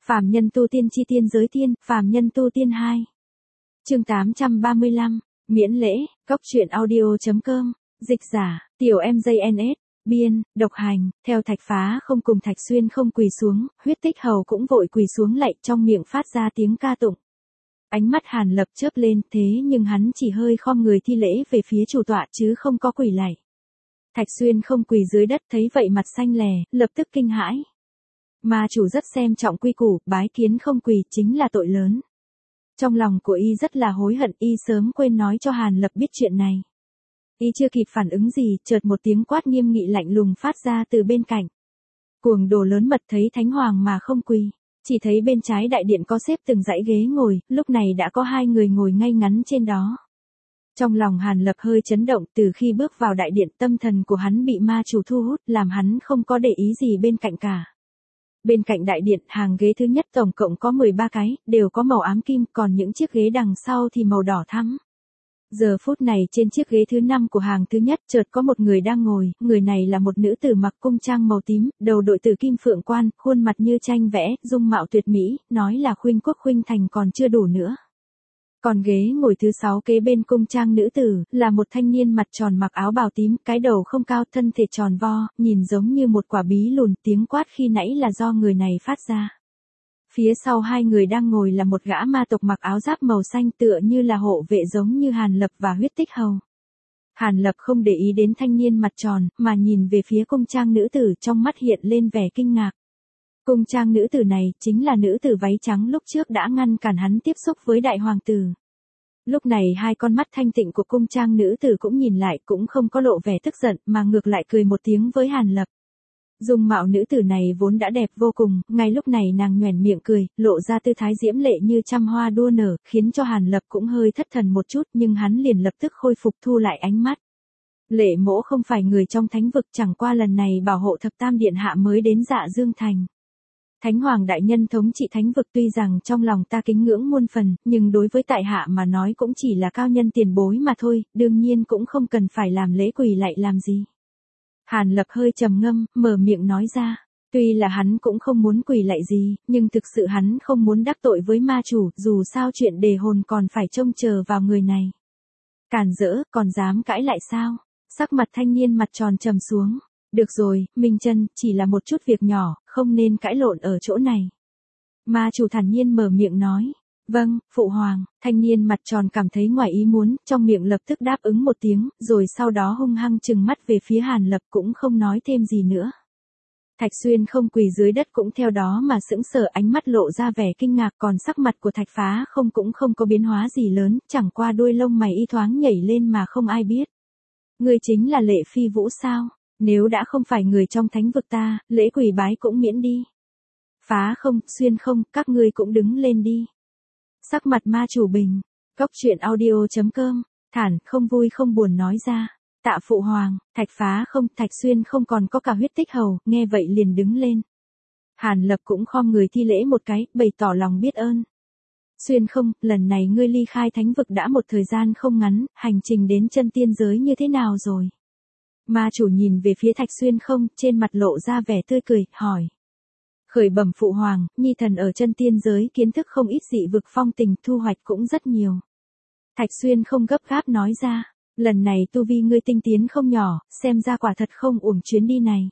Phàm nhân tu tiên chi tiên giới tiên, phàm nhân tu tiên 2. Chương 835, miễn lễ, cốc truyện audio.com, dịch giả, tiểu MJNS, biên, độc hành, theo Thạch Phá không cùng Thạch Xuyên không quỳ xuống, Huyết Tích Hầu cũng vội quỳ xuống lạy, trong miệng phát ra tiếng ca tụng. Ánh mắt Hàn Lập chớp lên, thế nhưng hắn chỉ hơi khom người thi lễ về phía chủ tọa chứ không có quỳ lạy. Thạch Xuyên không quỳ dưới đất thấy vậy mặt xanh lè, lập tức kinh hãi. Ma chủ rất xem trọng quy củ, bái kiến không quỳ chính là tội lớn. Trong lòng của y rất là hối hận, y sớm quên nói cho Hàn Lập biết chuyện này. Y chưa kịp phản ứng gì, chợt một tiếng quát nghiêm nghị lạnh lùng phát ra từ bên cạnh. Cuồng đồ lớn mật thấy Thánh Hoàng mà không quỳ. Chỉ thấy bên trái đại điện có xếp từng dãy ghế ngồi, lúc này đã có 2 người ngồi ngay ngắn trên đó. Trong lòng Hàn Lập hơi chấn động, từ khi bước vào đại điện tâm thần của hắn bị ma chủ thu hút, làm hắn không có để ý gì bên cạnh cả. Bên cạnh đại điện, hàng ghế thứ nhất tổng cộng có 13 cái, đều có màu ám kim, còn những chiếc ghế đằng sau thì màu đỏ thắm. Giờ phút này trên chiếc ghế thứ 5 của hàng thứ nhất chợt có một người đang ngồi, người này là một nữ tử mặc cung trang màu tím, đầu đội tử kim phượng quan, khuôn mặt như tranh vẽ, dung mạo tuyệt mỹ, nói là khuynh quốc khuynh thành còn chưa đủ nữa. Còn ghế ngồi thứ 6 kế bên cung trang nữ tử, là một thanh niên mặt tròn mặc áo bào tím, cái đầu không cao, thân thể tròn vo, nhìn giống như một quả bí lùn, tiếng quát khi nãy là do người này phát ra. Phía sau 2 người đang ngồi là một gã ma tộc mặc áo giáp màu xanh tựa như là hộ vệ giống như Hàn Lập và Huyết Tích Hầu. Hàn Lập không để ý đến thanh niên mặt tròn, mà nhìn về phía cung trang nữ tử, trong mắt hiện lên vẻ kinh ngạc. Cung trang nữ tử này chính là nữ tử váy trắng lúc trước đã ngăn cản hắn tiếp xúc với đại hoàng tử. Lúc này 2 con mắt thanh tịnh của cung trang nữ tử cũng nhìn lại, cũng không có lộ vẻ tức giận mà ngược lại cười một tiếng với Hàn Lập. Dung mạo nữ tử này vốn đã đẹp vô cùng, ngay lúc này nàng nhoẻn miệng cười, lộ ra tư thái diễm lệ như trăm hoa đua nở, khiến cho Hàn Lập cũng hơi thất thần một chút, nhưng hắn liền lập tức khôi phục thu lại ánh mắt. Lệ Mỗ không phải người trong thánh vực, chẳng qua lần này bảo hộ thập tam điện hạ mới đến Dạ Dương Thành. Thánh Hoàng đại nhân thống trị thánh vực, tuy rằng trong lòng ta kính ngưỡng muôn phần, nhưng đối với tại hạ mà nói cũng chỉ là cao nhân tiền bối mà thôi, đương nhiên cũng không cần phải làm lễ quỳ lạy làm gì. Hàn Lập hơi trầm ngâm, mở miệng nói ra, tuy là hắn cũng không muốn quỳ lạy gì, nhưng thực sự hắn không muốn đắc tội với ma chủ, dù sao chuyện đề hồn còn phải trông chờ vào người này. Cản rỡ, còn dám cãi lại sao? Sắc mặt thanh niên mặt tròn trầm xuống. Được rồi, Minh Chân, chỉ là một chút việc nhỏ, không nên cãi lộn ở chỗ này. Ma chủ thản nhiên mở miệng nói. Vâng, phụ hoàng. Thanh niên mặt tròn cảm thấy ngoài ý muốn, trong miệng lập tức đáp ứng một tiếng, rồi sau đó hung hăng trừng mắt về phía Hàn Lập cũng không nói thêm gì nữa. Thạch Xuyên không quỳ dưới đất cũng theo đó mà sững sờ, ánh mắt lộ ra vẻ kinh ngạc, còn sắc mặt của Thạch Phá không cũng không có biến hóa gì lớn, chẳng qua đuôi lông mày y thoáng nhảy lên mà không ai biết. Ngươi chính là Lệ Phi Vũ sao? Nếu đã không phải người trong thánh vực ta, lễ quỳ bái cũng miễn đi. Phá không, Xuyên không, các ngươi cũng đứng lên đi. Sắc mặt ma chủ bình, cốc truyện audio.com, thản, không vui không buồn nói ra. Tạ phụ hoàng, Thạch Phá không, Thạch Xuyên không còn có cả Huyết Tích Hầu, nghe vậy liền đứng lên. Hàn Lập cũng khom người thi lễ một cái, bày tỏ lòng biết ơn. Xuyên không, lần này ngươi ly khai thánh vực đã một thời gian không ngắn, hành trình đến chân tiên giới như thế nào rồi? Ma chủ nhìn về phía Thạch Xuyên không, trên mặt lộ ra vẻ tươi cười, hỏi. Khởi bẩm phụ hoàng, nhi thần ở chân tiên giới kiến thức không ít dị vực phong tình, thu hoạch cũng rất nhiều. Thạch Xuyên không gấp gáp nói ra, lần này tu vi ngươi tinh tiến không nhỏ, xem ra quả thật không uổng chuyến đi này.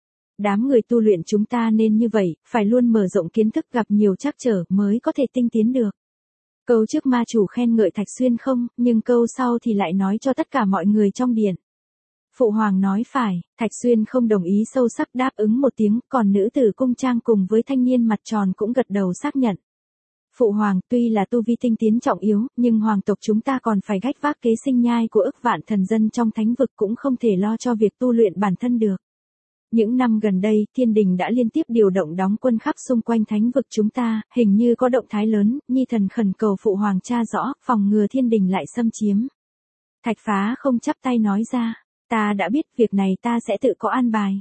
Đám người tu luyện chúng ta nên như vậy, phải luôn mở rộng kiến thức, gặp nhiều trắc trở mới có thể tinh tiến được. Câu trước ma chủ khen ngợi Thạch Xuyên không, nhưng câu sau thì lại nói cho tất cả mọi người trong điện. Phụ hoàng nói phải, Thạch Xuyên không đồng ý sâu sắc đáp ứng một tiếng, còn nữ tử cung trang cùng với thanh niên mặt tròn cũng gật đầu xác nhận. Phụ hoàng, tuy là tu vi tinh tiến trọng yếu, nhưng hoàng tộc chúng ta còn phải gánh vác kế sinh nhai của ức vạn thần dân trong thánh vực, cũng không thể lo cho việc tu luyện bản thân được. Những năm gần đây, thiên đình đã liên tiếp điều động đóng quân khắp xung quanh thánh vực chúng ta, hình như có động thái lớn, nhi thần khẩn cầu phụ hoàng tra rõ, phòng ngừa thiên đình lại xâm chiếm. Thạch Phá không chắp tay nói ra. Ta đã biết, việc này ta sẽ tự có an bài.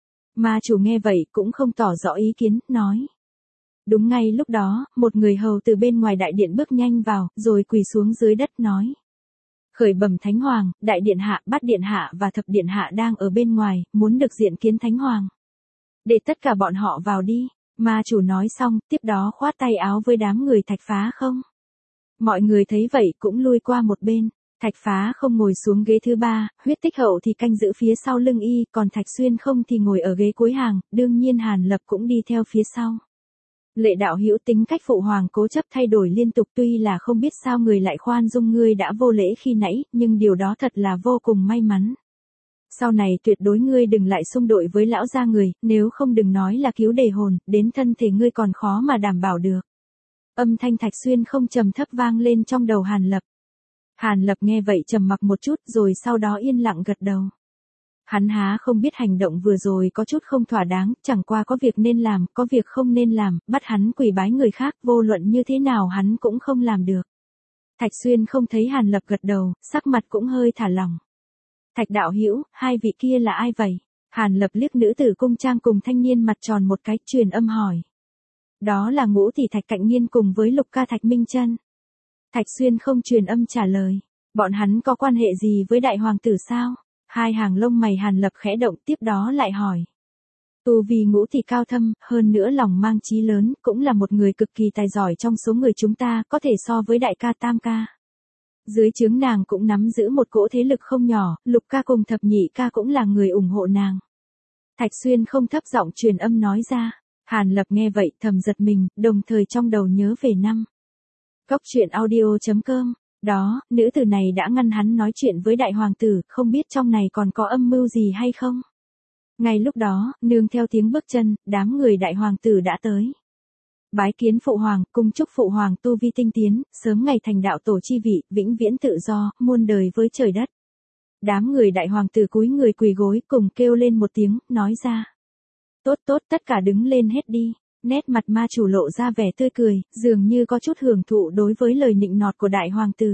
Ma chủ nghe vậy cũng không tỏ rõ ý kiến, nói. Đúng ngay lúc đó, một người hầu từ bên ngoài đại điện bước nhanh vào, rồi quỳ xuống dưới đất nói. Khởi bẩm Thánh Hoàng, đại điện hạ, bát điện hạ và thập điện hạ đang ở bên ngoài, muốn được diện kiến Thánh Hoàng. Để tất cả bọn họ vào đi. Ma chủ nói xong, tiếp đó khoát tay áo với đám người Thạch Phá Không. Mọi người thấy vậy cũng lui qua một bên. Thạch Phá Không ngồi xuống ghế thứ 3, Huyết Tích Hậu thì canh giữ phía sau lưng y, còn Thạch Xuyên Không thì ngồi ở ghế cuối hàng, đương nhiên Hàn Lập cũng đi theo phía sau. Lệ đạo hữu tính cách phụ hoàng cố chấp thay đổi liên tục, tuy là không biết sao người lại khoan dung ngươi đã vô lễ khi nãy, nhưng điều đó thật là vô cùng may mắn. Sau này tuyệt đối ngươi đừng lại xung đội với lão gia người, nếu không đừng nói là cứu đề hồn, đến thân thể ngươi còn khó mà đảm bảo được. Âm thanh Thạch Xuyên Không trầm thấp vang lên trong đầu Hàn Lập. Hàn Lập nghe vậy trầm mặc một chút rồi sau đó yên lặng gật đầu. Hắn há không biết hành động vừa rồi có chút không thỏa đáng, chẳng qua có việc nên làm, có việc không nên làm, bắt hắn quỳ bái người khác, vô luận như thế nào hắn cũng không làm được. Thạch Xuyên Không thấy Hàn Lập gật đầu, sắc mặt cũng hơi thả lỏng. Thạch đạo hữu, hai vị kia là ai vậy? Hàn Lập liếc nữ tử cung trang cùng thanh niên mặt tròn một cái, truyền âm hỏi. Đó là Ngũ tỷ Thạch Cạnh Nghiên cùng với Lục ca Thạch Minh Chân. Thạch Xuyên Không truyền âm trả lời. Bọn hắn có quan hệ gì với đại hoàng tử sao? Hai hàng lông mày Hàn Lập khẽ động, tiếp đó lại hỏi. Tu vi Ngũ tỷ cao thâm, hơn nữa lòng mang chí lớn, cũng là một người cực kỳ tài giỏi trong số người chúng ta, có thể so với đại ca tam ca. Dưới trướng nàng cũng nắm giữ một cỗ thế lực không nhỏ, Lục ca cùng thập nhị ca cũng là người ủng hộ nàng. Thạch Xuyên Không thấp giọng truyền âm nói ra. Hàn Lập nghe vậy thầm giật mình, đồng thời trong đầu nhớ về năm. Cóc truyện audio.com. Đó, nữ tử này đã ngăn hắn nói chuyện với đại hoàng tử, không biết trong này còn có âm mưu gì hay không. Ngay lúc đó, nương theo tiếng bước chân, đám người đại hoàng tử đã tới. Bái kiến phụ hoàng, cung chúc phụ hoàng tu vi tinh tiến, sớm ngày thành đạo tổ chi vị, vĩnh viễn tự do, muôn đời với trời đất. Đám người đại hoàng tử cúi người quỳ gối cùng kêu lên một tiếng, nói ra. Tốt tốt, tất cả đứng lên hết đi. Nét mặt ma chủ lộ ra vẻ tươi cười, dường như có chút hưởng thụ đối với lời nịnh nọt của đại hoàng tử.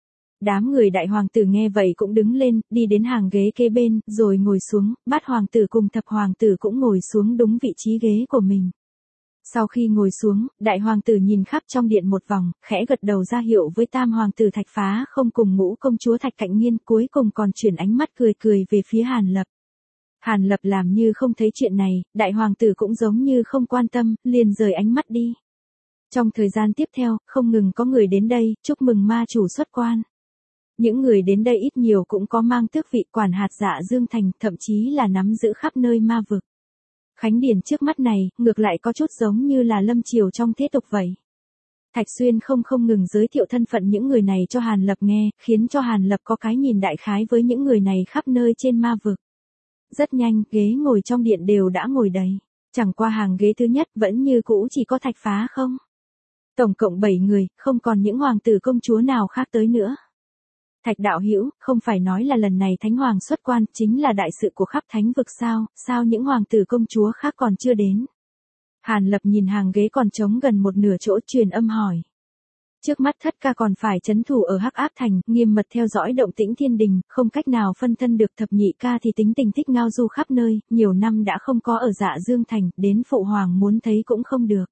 Đám người đại hoàng tử nghe vậy cũng đứng lên, đi đến hàng ghế kế bên, rồi ngồi xuống, bát hoàng tử cùng thập hoàng tử cũng ngồi xuống đúng vị trí ghế của mình. Sau khi ngồi xuống, đại hoàng tử nhìn khắp trong điện một vòng, khẽ gật đầu ra hiệu với tam hoàng tử Thạch Phá Không cùng Ngũ công chúa Thạch Cạnh Nghiên, cuối cùng còn chuyển ánh mắt cười cười về phía Hàn Lập. Hàn Lập làm như không thấy chuyện này, đại hoàng tử cũng giống như không quan tâm, liền rời ánh mắt đi. Trong thời gian tiếp theo, không ngừng có người đến đây, chúc mừng ma chủ xuất quan. Những người đến đây ít nhiều cũng có mang tước vị quản hạt Dạ Dương Thành, thậm chí là nắm giữ khắp nơi ma vực. Khánh điển trước mắt này, ngược lại có chút giống như là lâm triều trong thế tục vậy. Thạch Xuyên không ngừng giới thiệu thân phận những người này cho Hàn Lập nghe, khiến cho Hàn Lập có cái nhìn đại khái với những người này khắp nơi trên ma vực. Rất nhanh, ghế ngồi trong điện đều đã ngồi đầy. Chẳng qua hàng ghế thứ nhất vẫn như cũ chỉ có Thạch Phá Không. Tổng cộng 7 người, không còn những hoàng tử công chúa nào khác tới nữa. Thạch đạo hữu, không phải nói là lần này Thánh Hoàng xuất quan chính là đại sự của khắp thánh vực sao những hoàng tử công chúa khác còn chưa đến? Hàn Lập nhìn hàng ghế còn trống gần một nửa chỗ truyền âm hỏi. Trước mắt thất ca còn phải trấn thủ ở Hắc Áp Thành, nghiêm mật theo dõi động tĩnh thiên đình, không cách nào phân thân được. Thập nhị ca thì tính tình thích ngao du khắp nơi, nhiều năm đã không có ở Dạ Dương Thành, đến phụ hoàng muốn thấy cũng không được.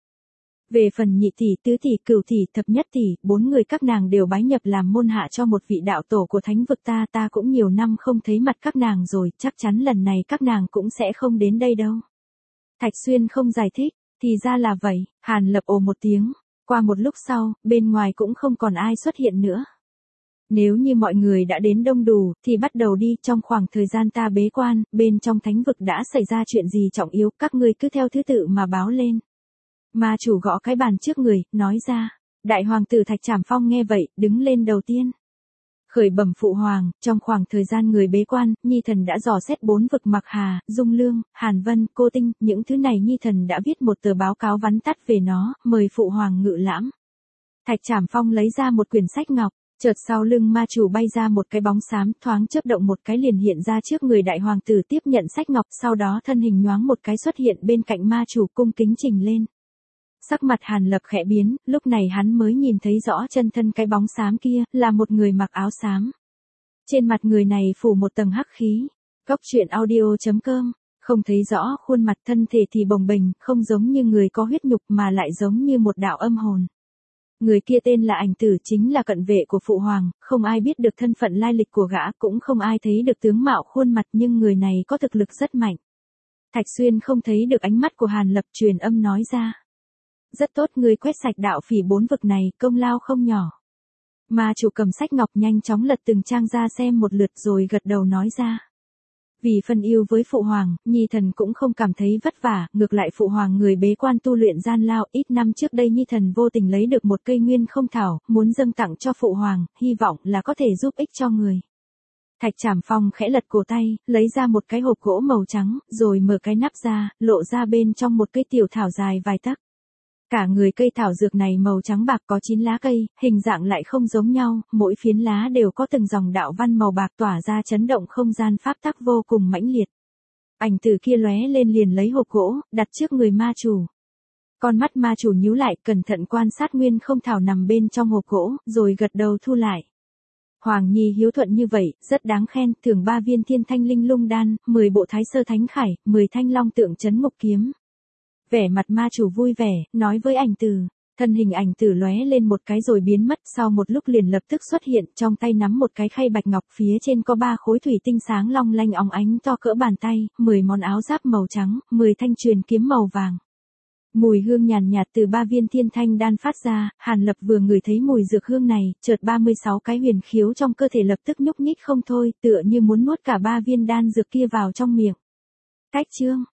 Về phần nhị tỷ, tứ tỷ, cửu tỷ, thập nhất tỷ, 4 người các nàng đều bái nhập làm môn hạ cho một vị đạo tổ của thánh vực ta cũng nhiều năm không thấy mặt các nàng rồi, chắc chắn lần này các nàng cũng sẽ không đến đây đâu. Thạch Xuyên Không giải thích, thì ra là vậy. Hàn Lập ồ một tiếng. Qua một lúc sau, bên ngoài cũng không còn ai xuất hiện nữa. Nếu như mọi người đã đến đông đủ, thì bắt đầu đi. Trong khoảng thời gian ta bế quan, bên trong thánh vực đã xảy ra chuyện gì trọng yếu, các ngươi cứ theo thứ tự mà báo lên. Ma chủ gõ cái bàn trước người, nói ra. Đại hoàng tử Thạch Trảm Phong nghe vậy, đứng lên đầu tiên. Khởi bẩm phụ hoàng, trong khoảng thời gian người bế quan, Nhi thần đã dò xét 4 vực Mặc Hà, Dung Lương, Hàn Vân, Cô Tinh, những thứ này Nhi thần đã viết một tờ báo cáo vắn tắt về nó, mời phụ hoàng ngự lãm. Thạch Trảm Phong lấy ra một quyển sách ngọc, chợt sau lưng ma chủ bay ra một cái bóng xám, thoáng chớp động một cái liền hiện ra trước người đại hoàng tử tiếp nhận sách ngọc, sau đó thân hình nhoáng một cái xuất hiện bên cạnh ma chủ cung kính trình lên. Sắc mặt Hàn Lập khẽ biến, lúc này hắn mới nhìn thấy rõ chân thân cái bóng xám kia, là một người mặc áo xám. Trên mặt người này phủ một tầng hắc khí. Cóc truyện audio.com, không thấy rõ khuôn mặt, thân thể thì bồng bềnh, không giống như người có huyết nhục mà lại giống như một đạo âm hồn. Người kia tên là Ảnh Tử, chính là cận vệ của phụ hoàng, không ai biết được thân phận lai lịch của gã, cũng không ai thấy được tướng mạo khuôn mặt, nhưng người này có thực lực rất mạnh. Thạch Xuyên không thấy được ánh mắt của Hàn Lập, truyền âm nói ra. Rất tốt, ngươi quét sạch đạo phỉ 4 vực này, công lao không nhỏ. Ma chủ cầm sách ngọc nhanh chóng lật từng trang ra xem một lượt rồi gật đầu nói ra. Vì phân yêu với phụ hoàng, Nhi thần cũng không cảm thấy vất vả, ngược lại phụ hoàng người bế quan tu luyện gian lao, ít năm trước đây Nhi thần vô tình lấy được một cây nguyên không thảo, muốn dâng tặng cho phụ hoàng, hy vọng là có thể giúp ích cho người. Thạch Trảm Phong khẽ lật cổ tay, lấy ra một cái hộp gỗ màu trắng, rồi mở cái nắp ra, lộ ra bên trong một cây tiểu thảo dài vài tấc. Cả người cây thảo dược này màu trắng bạc, có 9 lá cây, hình dạng lại không giống nhau, mỗi phiến lá đều có từng dòng đạo văn màu bạc tỏa ra chấn động không gian pháp tắc vô cùng mãnh liệt. Ảnh tử kia lóe lên liền lấy hộp gỗ, đặt trước người ma chủ. Con mắt ma chủ nhíu lại, cẩn thận quan sát nguyên không thảo nằm bên trong hộp gỗ, rồi gật đầu thu lại. Hoàng Nhi hiếu thuận như vậy, rất đáng khen, thưởng 3 viên thiên thanh linh lung đan, 10 bộ thái sơ thánh khải, 10 thanh long tượng trấn ngục kiếm. Vẻ mặt ma chủ vui vẻ, nói với ảnh tử. Thân hình ảnh tử lóe lên một cái rồi biến mất, sau một lúc liền lập tức xuất hiện, trong tay nắm một cái khay bạch ngọc, phía trên có 3 khối thủy tinh sáng long lanh óng ánh to cỡ bàn tay, 10 món áo giáp màu trắng, 10 thanh truyền kiếm màu vàng. Mùi hương nhàn nhạt từ 3 viên thiên thanh đan phát ra, Hàn Lập vừa ngửi thấy mùi dược hương này, chợt 36 cái huyền khiếu trong cơ thể lập tức nhúc nhích không thôi, tựa như muốn nuốt cả 3 viên đan dược kia vào trong miệng. Cách chương